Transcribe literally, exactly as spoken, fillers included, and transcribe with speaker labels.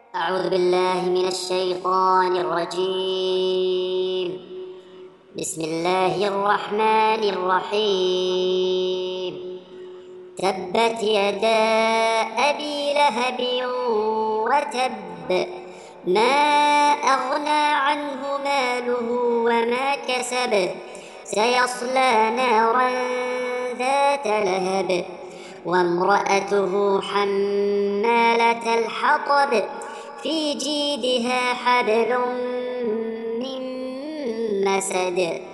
Speaker 1: أعوذ بالله من الشيطان الرجيم. بسم الله الرحمن الرحيم. تبت يدا أبي لهب وتب، ما أغنى عنه ماله وما كسب، سيصلى نارا ذات لهب، وامرأته حمالة الحطب، في جيدها حبل من مسد.